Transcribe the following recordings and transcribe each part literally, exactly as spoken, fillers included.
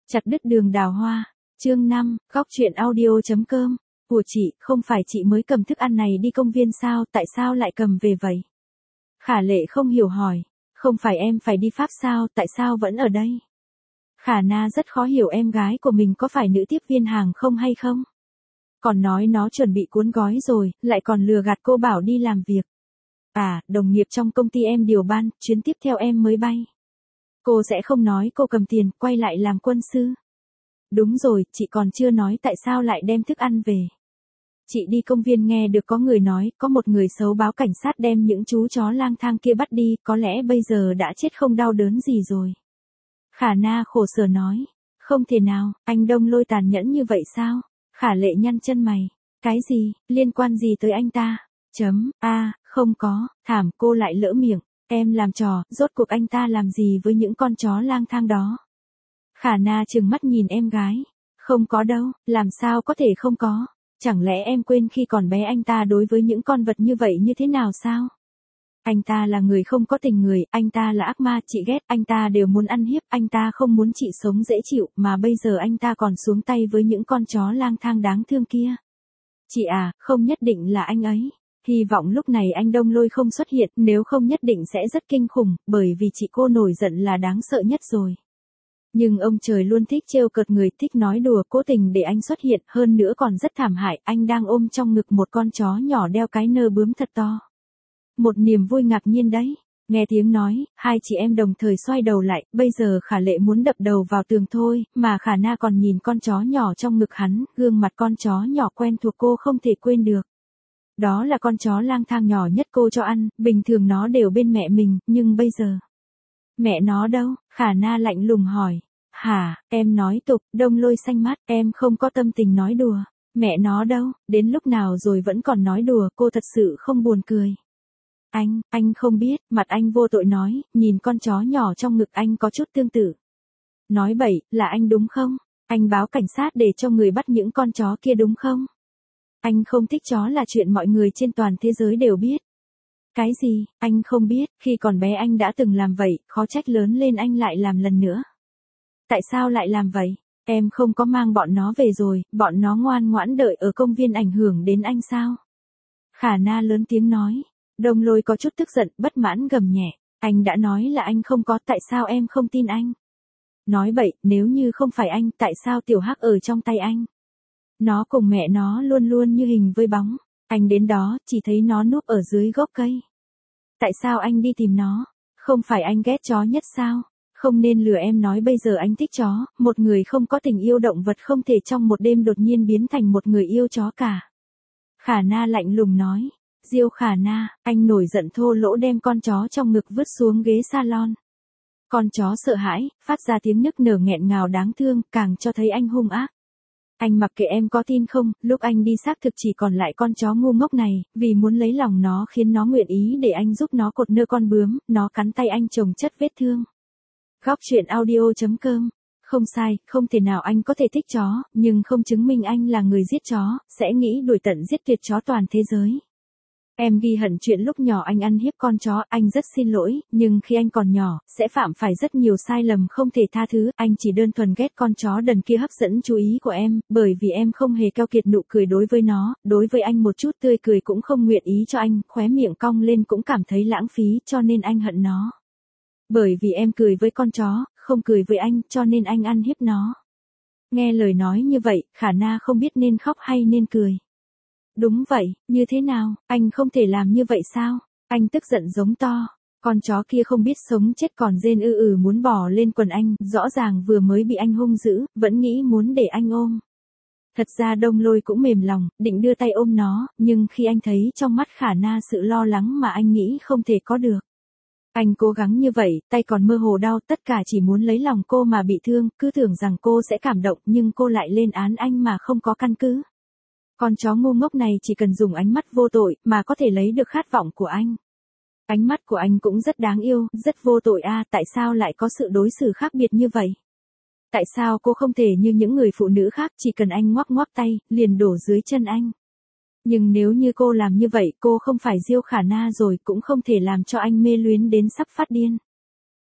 Chặt đứt đường đào hoa. Chương năm, góc truyện audio.com. Của chị, không phải chị mới cầm thức ăn này đi công viên sao, tại sao lại cầm về vậy? Khả Lệ không hiểu hỏi. Không phải em phải đi Pháp sao, tại sao vẫn ở đây? Khả Na rất khó hiểu em gái của mình có phải nữ tiếp viên hàng không hay không? Còn nói nó chuẩn bị cuốn gói rồi, lại còn lừa gạt cô bảo đi làm việc. À, đồng nghiệp trong công ty em điều ban, chuyến tiếp theo em mới bay. Cô sẽ không nói cô cầm tiền, quay lại làm quân sư. Đúng rồi, chị còn chưa nói tại sao lại đem thức ăn về. Chị đi công viên nghe được có người nói, có một người xấu báo cảnh sát đem những chú chó lang thang kia bắt đi, có lẽ bây giờ đã chết không đau đớn gì rồi. Khả Na khổ sở nói, không thể nào, anh Đông Lôi tàn nhẫn như vậy sao? Khả Lệ nhăn chân mày, cái gì, liên quan gì tới anh ta? Chấm, a, à, không có, thảm, cô lại lỡ miệng, em làm trò, rốt cuộc anh ta làm gì với những con chó lang thang đó? Khả Na trừng mắt nhìn em gái, không có đâu, làm sao có thể không có, chẳng lẽ em quên khi còn bé anh ta đối với những con vật như vậy như thế nào sao? Anh ta là người không có tình người, anh ta là ác ma, chị ghét, anh ta đều muốn ăn hiếp, anh ta không muốn chị sống dễ chịu, mà bây giờ anh ta còn xuống tay với những con chó lang thang đáng thương kia. Chị à, không nhất định là anh ấy. Hy vọng lúc này anh Đông Lôi không xuất hiện, nếu không nhất định sẽ rất kinh khủng, bởi vì chị cô nổi giận là đáng sợ nhất rồi. Nhưng ông trời luôn thích trêu cợt người, thích nói đùa, cố tình để anh xuất hiện, hơn nữa còn rất thảm hại, anh đang ôm trong ngực một con chó nhỏ đeo cái nơ bướm thật to. Một niềm vui ngạc nhiên đấy. Nghe tiếng nói, hai chị em đồng thời xoay đầu lại, bây giờ Khả Lệ muốn đập đầu vào tường thôi, mà Khả Na còn nhìn con chó nhỏ trong ngực hắn, gương mặt con chó nhỏ quen thuộc cô không thể quên được. Đó là con chó lang thang nhỏ nhất cô cho ăn, bình thường nó đều bên mẹ mình, nhưng bây giờ... Mẹ nó đâu? Khả Na lạnh lùng hỏi. Hả, em nói tục, Đông Lôi xanh mắt, em không có tâm tình nói đùa. Mẹ nó đâu, đến lúc nào rồi vẫn còn nói đùa, cô thật sự không buồn cười. Anh, anh không biết, mặt anh vô tội nói, nhìn con chó nhỏ trong ngực anh có chút tương tự. Nói bậy, là anh đúng không? Anh báo cảnh sát để cho người bắt những con chó kia đúng không? Anh không thích chó là chuyện mọi người trên toàn thế giới đều biết. Cái gì, anh không biết, khi còn bé anh đã từng làm vậy, khó trách lớn lên anh lại làm lần nữa. Tại sao lại làm vậy? Em không có mang bọn nó về rồi, bọn nó ngoan ngoãn đợi ở công viên ảnh hưởng đến anh sao? Khả Na lớn tiếng nói. Đông Lôi có chút tức giận, bất mãn gầm nhẹ. Anh đã nói là anh không có, tại sao em không tin anh? Nói bậy, nếu như không phải anh, tại sao Tiểu Hắc ở trong tay anh? Nó cùng mẹ nó luôn luôn như hình với bóng. Anh đến đó, chỉ thấy nó núp ở dưới gốc cây. Tại sao anh đi tìm nó? Không phải anh ghét chó nhất sao? Không nên lừa em nói bây giờ anh thích chó, một người không có tình yêu động vật không thể trong một đêm đột nhiên biến thành một người yêu chó cả. Khả Na lạnh lùng nói. Diêu Khả Na, anh nổi giận thô lỗ đem con chó trong ngực vứt xuống ghế salon. Con chó sợ hãi, phát ra tiếng nức nở nghẹn ngào đáng thương, càng cho thấy anh hung ác. Anh mặc kệ em có tin không, lúc anh đi xác thực chỉ còn lại con chó ngu ngốc này, vì muốn lấy lòng nó khiến nó nguyện ý để anh giúp nó cột nơ con bướm, nó cắn tay anh chồng chất vết thương. Góc truyện audio.com. Không sai, không thể nào anh có thể thích chó, nhưng không chứng minh anh là người giết chó, sẽ nghĩ đuổi tận giết tuyệt chó toàn thế giới. Em ghi hận chuyện lúc nhỏ anh ăn hiếp con chó, anh rất xin lỗi, nhưng khi anh còn nhỏ, sẽ phạm phải rất nhiều sai lầm không thể tha thứ, anh chỉ đơn thuần ghét con chó đần kia hấp dẫn chú ý của em, bởi vì em không hề keo kiệt nụ cười đối với nó, đối với anh một chút tươi cười cũng không nguyện ý cho anh, khóe miệng cong lên cũng cảm thấy lãng phí, cho nên anh hận nó. Bởi vì em cười với con chó, không cười với anh, cho nên anh ăn hiếp nó. Nghe lời nói như vậy, Khả Na không biết nên khóc hay nên cười. Đúng vậy, như thế nào, anh không thể làm như vậy sao? Anh tức giận giống to. Con chó kia không biết sống chết còn rên ư ừ muốn bò lên quần anh, rõ ràng vừa mới bị anh hung dữ, vẫn nghĩ muốn để anh ôm. Thật ra Đông Lôi cũng mềm lòng, định đưa tay ôm nó, nhưng khi anh thấy trong mắt Khả Na sự lo lắng mà anh nghĩ không thể có được. Anh cố gắng như vậy, tay còn mơ hồ đau, tất cả chỉ muốn lấy lòng cô mà bị thương, cứ tưởng rằng cô sẽ cảm động nhưng cô lại lên án anh mà không có căn cứ. Con chó ngu ngốc này chỉ cần dùng ánh mắt vô tội mà có thể lấy được khát vọng của anh. Ánh mắt của anh cũng rất đáng yêu, rất vô tội a, à, tại sao lại có sự đối xử khác biệt như vậy? Tại sao cô không thể như những người phụ nữ khác chỉ cần anh ngoắc ngoắc tay, liền đổ dưới chân anh? Nhưng nếu như cô làm như vậy cô không phải Diêu Khả Na rồi cũng không thể làm cho anh mê luyến đến sắp phát điên.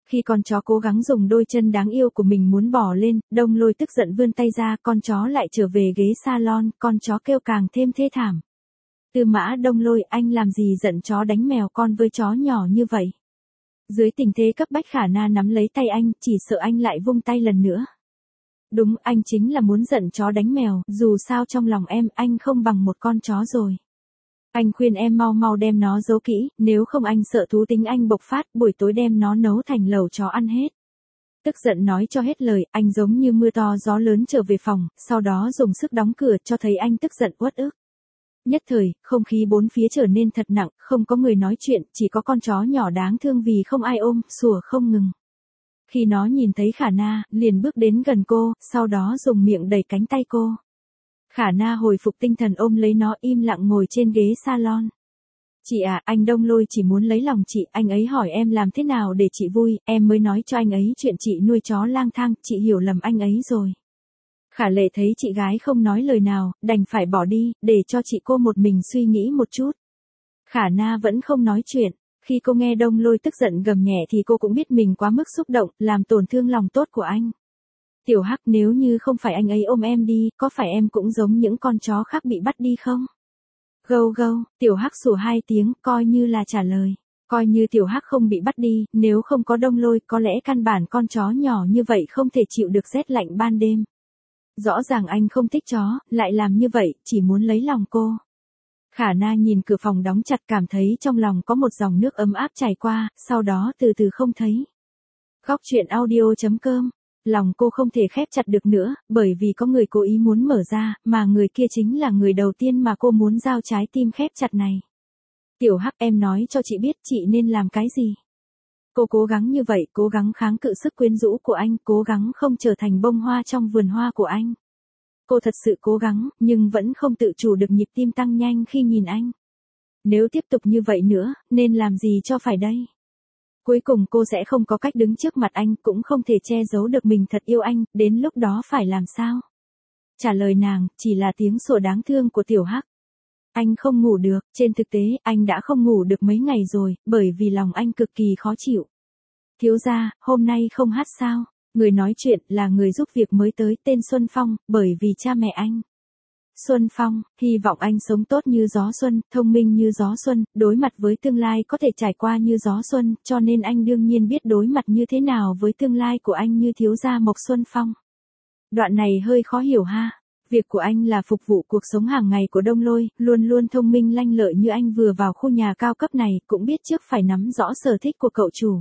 Khi con chó cố gắng dùng đôi chân đáng yêu của mình muốn bò lên, Đông Lôi tức giận vươn tay ra, con chó lại trở về ghế salon, con chó kêu càng thêm thê thảm. Tư Mã Đông Lôi, anh làm gì giận chó đánh mèo con với chó nhỏ như vậy? Dưới tình thế cấp bách Khả Na nắm lấy tay anh, chỉ sợ anh lại vung tay lần nữa. Đúng, anh chính là muốn giận chó đánh mèo, dù sao trong lòng em, anh không bằng một con chó rồi. Anh khuyên em mau mau đem nó giấu kỹ, nếu không anh sợ thú tính anh bộc phát, buổi tối đem nó nấu thành lẩu chó ăn hết. Tức giận nói cho hết lời, anh giống như mưa to gió lớn trở về phòng, sau đó dùng sức đóng cửa cho thấy anh tức giận uất ức. Nhất thời, không khí bốn phía trở nên thật nặng, không có người nói chuyện, chỉ có con chó nhỏ đáng thương vì không ai ôm, sủa không ngừng. Khi nó nhìn thấy Khả Na, liền bước đến gần cô, sau đó dùng miệng đẩy cánh tay cô. Khả Na hồi phục tinh thần ôm lấy nó im lặng ngồi trên ghế salon. Chị à, anh Đông Lôi chỉ muốn lấy lòng chị, anh ấy hỏi em làm thế nào để chị vui, em mới nói cho anh ấy chuyện chị nuôi chó lang thang, chị hiểu lầm anh ấy rồi. Khả Lệ thấy chị gái không nói lời nào, đành phải bỏ đi, để cho chị cô một mình suy nghĩ một chút. Khả Na vẫn không nói chuyện, khi cô nghe Đông Lôi tức giận gầm nhẹ thì cô cũng biết mình quá mức xúc động, làm tổn thương lòng tốt của anh. Tiểu Hắc, nếu như không phải anh ấy ôm em đi, có phải em cũng giống những con chó khác bị bắt đi không? Gâu gâu, Tiểu Hắc sủa hai tiếng, coi như là trả lời. Coi như Tiểu Hắc không bị bắt đi, nếu không có Đông Lôi, có lẽ căn bản con chó nhỏ như vậy không thể chịu được rét lạnh ban đêm. Rõ ràng anh không thích chó, lại làm như vậy, chỉ muốn lấy lòng cô. Khả Na nhìn cửa phòng đóng chặt cảm thấy trong lòng có một dòng nước ấm áp chảy qua, sau đó từ từ không thấy. Góc truyện audio chấm com. Lòng cô không thể khép chặt được nữa, bởi vì có người cố ý muốn mở ra, mà người kia chính là người đầu tiên mà cô muốn giao trái tim khép chặt này. Tiểu Hắc, em nói cho chị biết chị nên làm cái gì. Cô cố gắng như vậy, cố gắng kháng cự sức quyến rũ của anh, cố gắng không trở thành bông hoa trong vườn hoa của anh. Cô thật sự cố gắng, nhưng vẫn không tự chủ được nhịp tim tăng nhanh khi nhìn anh. Nếu tiếp tục như vậy nữa, nên làm gì cho phải đây? Cuối cùng cô sẽ không có cách đứng trước mặt anh, cũng không thể che giấu được mình thật yêu anh, đến lúc đó phải làm sao? Trả lời nàng, chỉ là tiếng sủa đáng thương của Tiểu Hắc. Anh không ngủ được, trên thực tế, anh đã không ngủ được mấy ngày rồi, bởi vì lòng anh cực kỳ khó chịu. Thiếu gia, hôm nay không hát sao? Người nói chuyện là người giúp việc mới tới, tên Xuân Phong, bởi vì cha mẹ anh. Xuân Phong, hy vọng anh sống tốt như gió xuân, thông minh như gió xuân, đối mặt với tương lai có thể trải qua như gió xuân, cho nên anh đương nhiên biết đối mặt như thế nào với tương lai của anh như thiếu gia Mộc Xuân Phong. Đoạn này hơi khó hiểu ha. Việc của anh là phục vụ cuộc sống hàng ngày của Đông Lôi, luôn luôn thông minh lanh lợi như anh vừa vào khu nhà cao cấp này, cũng biết trước phải nắm rõ sở thích của cậu chủ.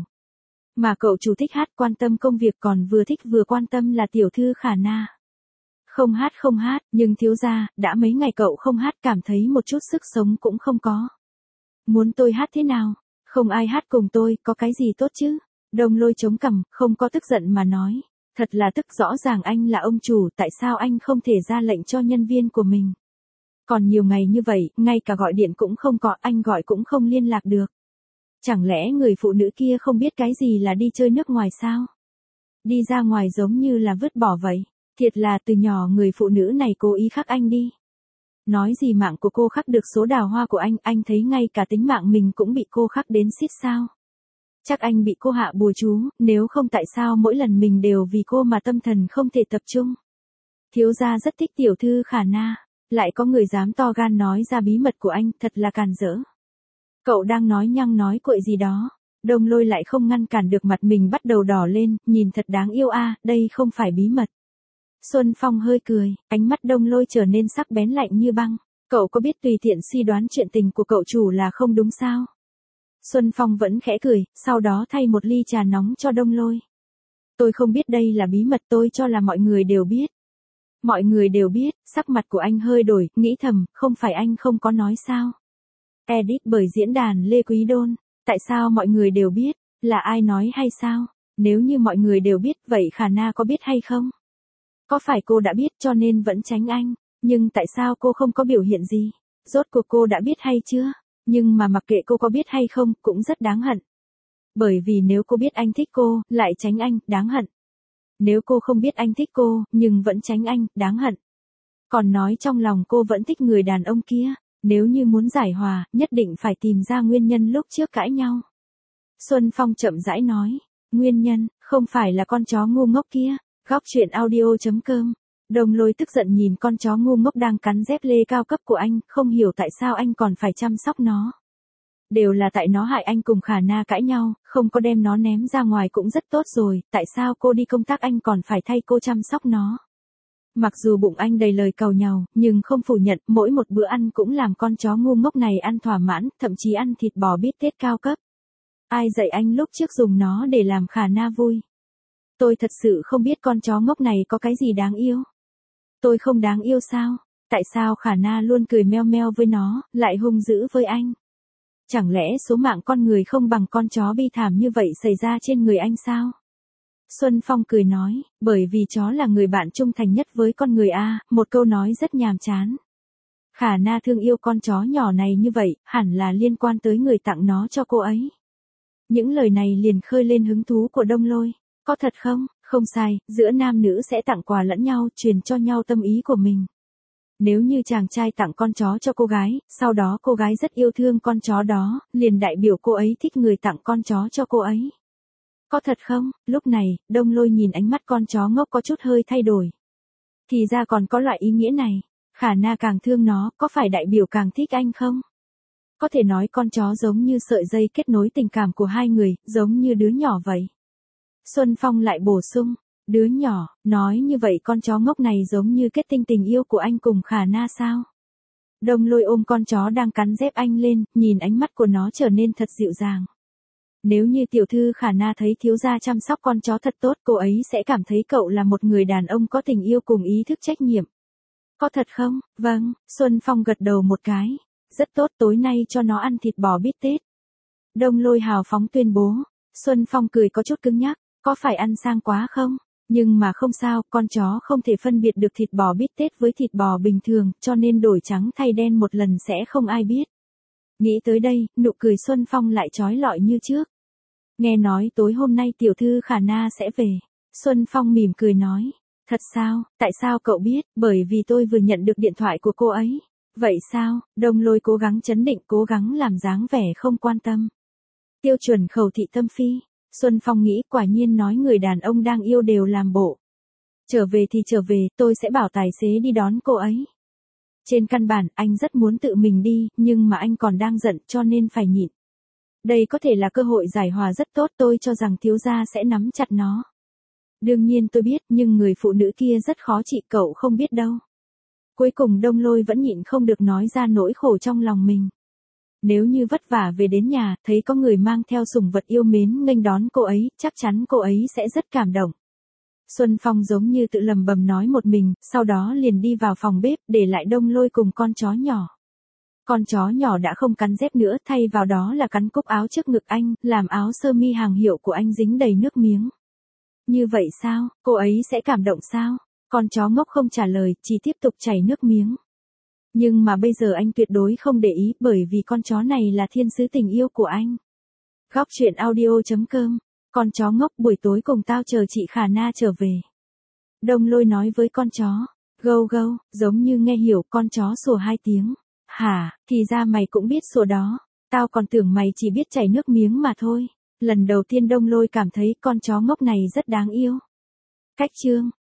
Mà cậu chủ thích hát, quan tâm công việc, còn vừa thích vừa quan tâm là tiểu thư Khả Na. Không hát không hát, nhưng thiếu gia, đã mấy ngày cậu không hát, cảm thấy một chút sức sống cũng không có. Muốn tôi hát thế nào? Không ai hát cùng tôi, có cái gì tốt chứ? Đông Lôi chống cằm, không có tức giận mà nói. Thật là tức, rõ ràng anh là ông chủ, tại sao anh không thể ra lệnh cho nhân viên của mình? Còn nhiều ngày như vậy, ngay cả gọi điện cũng không có, anh gọi cũng không liên lạc được. Chẳng lẽ người phụ nữ kia không biết cái gì là đi chơi nước ngoài sao? Đi ra ngoài giống như là vứt bỏ vậy. Thiệt là từ nhỏ người phụ nữ này cố ý khắc anh đi. Nói gì mạng của cô khắc được số đào hoa của anh, anh thấy ngay cả tính mạng mình cũng bị cô khắc đến xít sao. Chắc anh bị cô hạ bùa chú, nếu không tại sao mỗi lần mình đều vì cô mà tâm thần không thể tập trung. Thiếu gia rất thích tiểu thư Khả Na, lại có người dám to gan nói ra bí mật của anh, thật là càn rỡ. Cậu đang nói nhăng nói cuội gì đó. Đông Lôi lại không ngăn cản được, mặt mình bắt đầu đỏ lên, nhìn thật đáng yêu a, à, đây không phải bí mật. Xuân Phong hơi cười, ánh mắt Đông Lôi trở nên sắc bén lạnh như băng. Cậu có biết tùy tiện suy đoán chuyện tình của cậu chủ là không đúng sao? Xuân Phong vẫn khẽ cười, sau đó thay một ly trà nóng cho Đông Lôi. Tôi không biết đây là bí mật, tôi cho là mọi người đều biết. Mọi người đều biết, sắc mặt của anh hơi đổi, nghĩ thầm, không phải anh không có nói sao? Edit bởi diễn đàn Lê Quý Đôn. Tại sao mọi người đều biết? Là ai nói hay sao? Nếu như mọi người đều biết, vậy Khả Na có biết hay không? Có phải cô đã biết cho nên vẫn tránh anh? Nhưng tại sao cô không có biểu hiện gì? Rốt cuộc cô đã biết hay chưa? Nhưng mà mặc kệ cô có biết hay không, cũng rất đáng hận. Bởi vì nếu cô biết anh thích cô, lại tránh anh, đáng hận. Nếu cô không biết anh thích cô, nhưng vẫn tránh anh, đáng hận. Còn nói trong lòng cô vẫn thích người đàn ông kia. Nếu như muốn giải hòa, nhất định phải tìm ra nguyên nhân lúc trước cãi nhau. Xuân Phong chậm rãi nói. Nguyên nhân, không phải là con chó ngu ngốc kia. Góc truyện audio.com. Đồng Lôi tức giận nhìn con chó ngu ngốc đang cắn dép lê cao cấp của anh, không hiểu tại sao anh còn phải chăm sóc nó. Đều là tại nó hại anh cùng Khả Na cãi nhau, không có đem nó ném ra ngoài cũng rất tốt rồi, tại sao cô đi công tác anh còn phải thay cô chăm sóc nó. Mặc dù bụng anh đầy lời cầu nhàu, nhưng không phủ nhận, mỗi một bữa ăn cũng làm con chó ngu ngốc này ăn thỏa mãn, thậm chí ăn thịt bò bít tết cao cấp. Ai dạy anh lúc trước dùng nó để làm Khả Na vui? Tôi thật sự không biết con chó ngốc này có cái gì đáng yêu. Tôi không đáng yêu sao? Tại sao Khả Na luôn cười meo meo với nó, lại hung dữ với anh? Chẳng lẽ số mạng con người không bằng con chó bi thảm như vậy xảy ra trên người anh sao? Xuân Phong cười nói, bởi vì chó là người bạn trung thành nhất với con người a, một câu nói rất nhàm chán. Khả Na thương yêu con chó nhỏ này như vậy, hẳn là liên quan tới người tặng nó cho cô ấy. Những lời này liền khơi lên hứng thú của Đông Lôi. Có thật không? Không sai, giữa nam nữ sẽ tặng quà lẫn nhau, truyền cho nhau tâm ý của mình. Nếu như chàng trai tặng con chó cho cô gái, sau đó cô gái rất yêu thương con chó đó, liền đại biểu cô ấy thích người tặng con chó cho cô ấy. Có thật không? Lúc này, Đông Lôi nhìn ánh mắt con chó ngốc có chút hơi thay đổi. Thì ra còn có loại ý nghĩa này. Khả Na càng thương nó, có phải đại biểu càng thích anh không? Có thể nói con chó giống như sợi dây kết nối tình cảm của hai người, giống như đứa nhỏ vậy. Xuân Phong lại bổ sung, đứa nhỏ, nói như vậy con chó ngốc này giống như kết tinh tình yêu của anh cùng Khả Na sao? Đông Lôi ôm con chó đang cắn dép anh lên, nhìn ánh mắt của nó trở nên thật dịu dàng. Nếu như tiểu thư Khả Na thấy thiếu gia chăm sóc con chó thật tốt, cô ấy sẽ cảm thấy cậu là một người đàn ông có tình yêu cùng ý thức trách nhiệm. Có thật không? Vâng, Xuân Phong gật đầu một cái. Rất tốt, tối nay cho nó ăn thịt bò bít tết. Đông Lôi hào phóng tuyên bố. Xuân Phong cười có chút cứng nhắc, có phải ăn sang quá không? Nhưng mà không sao, con chó không thể phân biệt được thịt bò bít tết với thịt bò bình thường, cho nên đổi trắng thay đen một lần sẽ không ai biết. Nghĩ tới đây, nụ cười Xuân Phong lại trói lọi như trước. Nghe nói tối hôm nay tiểu thư Khả Na sẽ về. Xuân Phong mỉm cười nói. Thật sao, tại sao cậu biết? Bởi vì tôi vừa nhận được điện thoại của cô ấy. Vậy sao? Đông Lôi cố gắng trấn định, cố gắng làm dáng vẻ không quan tâm. Tiêu chuẩn khẩu thị tâm phi. Xuân Phong nghĩ quả nhiên nói người đàn ông đang yêu đều làm bộ. Trở về thì trở về, tôi sẽ bảo tài xế đi đón cô ấy. Trên căn bản, anh rất muốn tự mình đi, nhưng mà anh còn đang giận cho nên phải nhịn. Đây có thể là cơ hội giải hòa rất tốt, tôi cho rằng thiếu gia sẽ nắm chặt nó. Đương nhiên tôi biết, nhưng người phụ nữ kia rất khó trị, cậu không biết đâu. Cuối cùng Đông Lôi vẫn nhịn không được nói ra nỗi khổ trong lòng mình. Nếu như vất vả về đến nhà, thấy có người mang theo sủng vật yêu mến nghênh đón cô ấy, chắc chắn cô ấy sẽ rất cảm động. Xuân Phong giống như tự lầm bầm nói một mình, sau đó liền đi vào phòng bếp, để lại Đông Lôi cùng con chó nhỏ. Con chó nhỏ đã không cắn dép nữa, thay vào đó là cắn cúc áo trước ngực anh, làm áo sơ mi hàng hiệu của anh dính đầy nước miếng. Như vậy sao, cô ấy sẽ cảm động sao? Con chó ngốc không trả lời, chỉ tiếp tục chảy nước miếng. Nhưng mà bây giờ anh tuyệt đối không để ý, bởi vì con chó này là thiên sứ tình yêu của anh. Góc truyện audio.com. Con chó ngốc, buổi tối cùng tao chờ chị Khả Na trở về. Đông Lôi nói với con chó. Gâu gâu, giống như nghe hiểu, con chó sủa hai tiếng. Hả, thì ra mày cũng biết sủa đó. Tao còn tưởng mày chỉ biết chảy nước miếng mà thôi. Lần đầu tiên Đông Lôi cảm thấy con chó ngốc này rất đáng yêu. Cách chương.